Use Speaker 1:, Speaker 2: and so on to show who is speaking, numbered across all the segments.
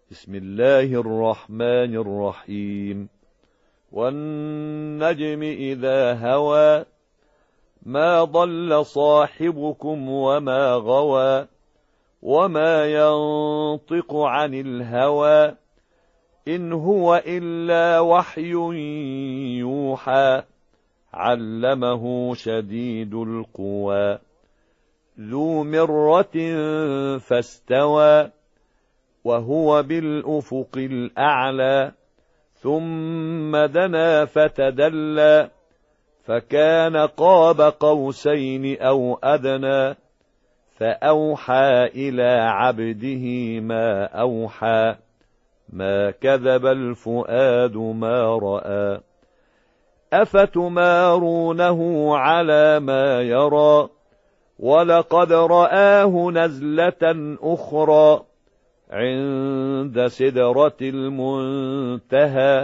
Speaker 1: بسم الله الرحمن الرحيم. والنجم إذا هوى ما ضل صاحبكم وما غوى وما ينطق عن الهوى إن هو إلا وحي يوحى علمه شديد القوى ذو مرة فاستوى وهو بالأفق الأعلى ثم دنا فتدلى فكان قاب قوسين أو أدنى فأوحى إلى عبده ما أوحى ما كذب الفؤاد ما رأى أفتمارونه على ما يرى ولقد رآه نزلة أخرى عند سدرة المنتهى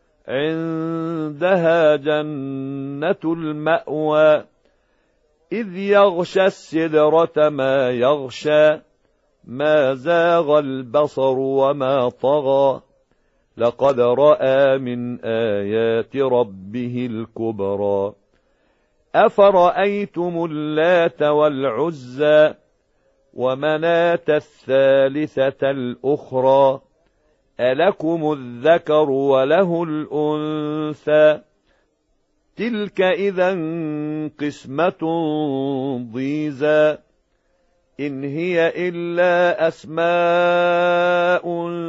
Speaker 1: عندها جنة المأوى إذ يغشى السدرة ما يغشى ما زاغ البصر وما طغى لقد رأى من آيات ربه الكبرى أفرأيتم اللات والعزى ومناة الثالثة الأخرى ألكم الذكر وله الأنثى تلك إذا قسمة ضيزى إن هي إلا أسماء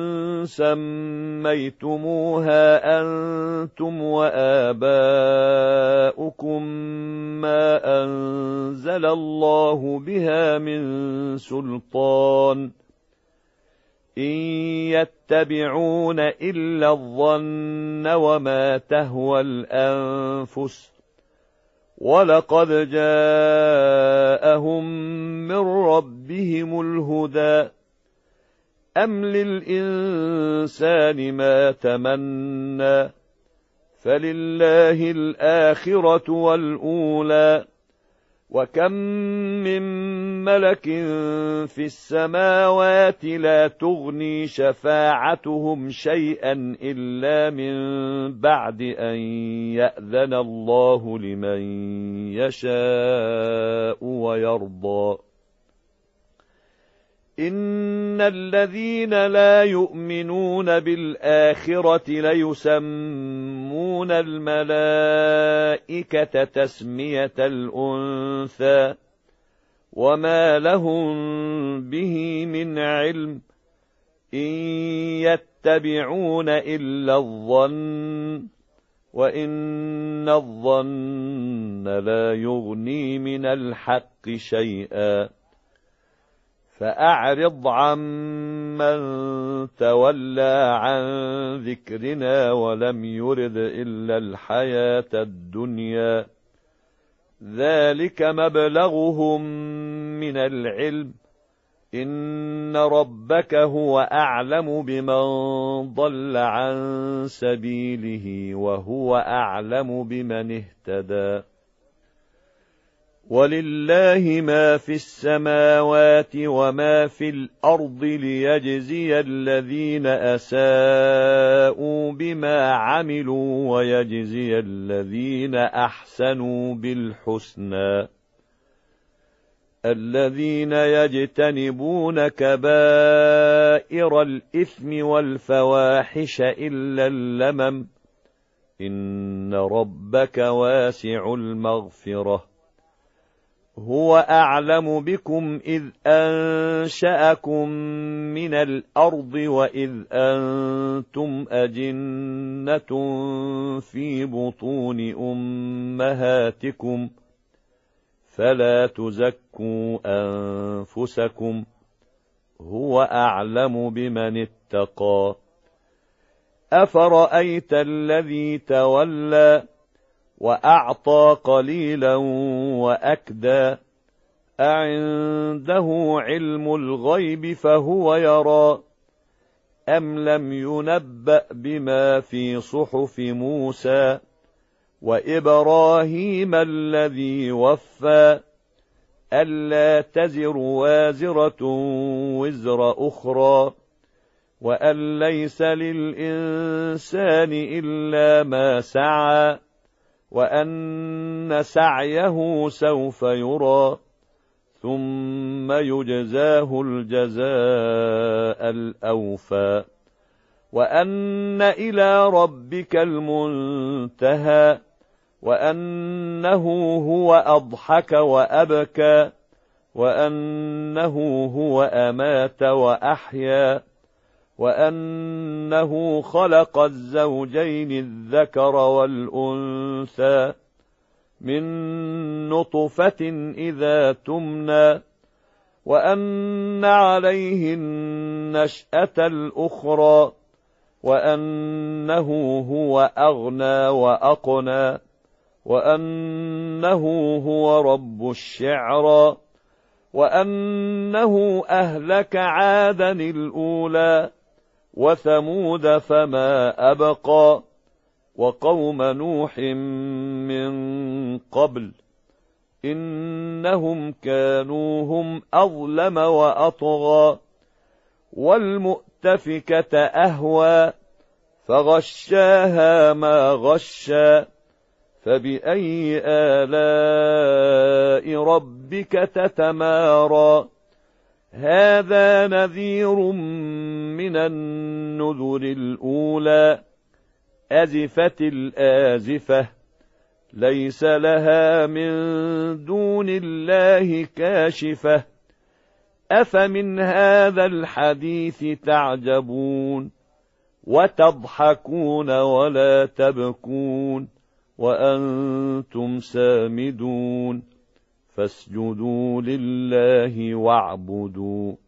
Speaker 1: سميتموها أنتم وآباؤكم ما أنزل الله بها من سلطان إن يتبعون إلا الظن وما تهوى الأنفس ولقد جاءهم من ربهم الهدى أم للإنسان ما تمنى فلله الآخرة والأولى وكم من ملك في السماوات لا تغني شفاعتهم شيئا إلا من بعد أن يأذن الله لمن يشاء ويرضى إن الذين لا يؤمنون بالآخرة ليسمون الملائكة تسمية الأنثى وما لهم به من علم إن يتبعون إلا الظن وإن الظن لا يغني من الحق شيئا فأعرض عمن تولى عن ذكرنا ولم يرد إلا الحياة الدنيا ذلك مبلغهم من العلم إن ربك هو أعلم بمن ضل عن سبيله وهو أعلم بمن اهتدى ولله ما في السماوات وما في الأرض ليجزي الذين أساءوا بما عملوا ويجزي الذين أحسنوا بالحسنى الذين يجتنبون كبائر الإثم والفواحش إلا اللمم إن ربك واسع المغفرة هو أعلم بكم إذ أنشأكم من الأرض وإذ أنتم أجنة في بطون أمهاتكم فلا تزكوا أنفسكم هو أعلم بمن اتقى أفرأيت الذي تولى وأعطى قليلا وأكدى أعنده علم الغيب فهو يرى أم لم ينبأ بما في صحف موسى وإبراهيم الذي وفى ألا تزر وازرة وزر أخرى وأن ليس للإنسان إلا ما سعى وأن سعيه سوف يرى ثم يجزاه الجزاء الأوفى وأن إلى ربك المنتهى وأنه هو أضحك وأبكى وأنه هو أمات وأحيا وأنه خلق الزوجين الذكر والأنثى من نطفة إذا تمنى وأن عليه النشأة الأخرى وأنه هو أغنى وأقنى وأنه هو رب الشعرى وأنه أهلك عادا الأولى وثمود فما أبقى وقوم نوح من قبل إنهم كانوا هم أظلم وأطغى والمؤتفكة أهوى فغشاها ما غشى فبأي آلاء ربك تتمارى هذا نذير من النذر الأولى أزفت الآزفة ليس لها من دون الله كاشفة أفمن هذا الحديث تعجبون وتضحكون ولا تبكون وأنتم سامدون فاسجدوا لله واعبدوا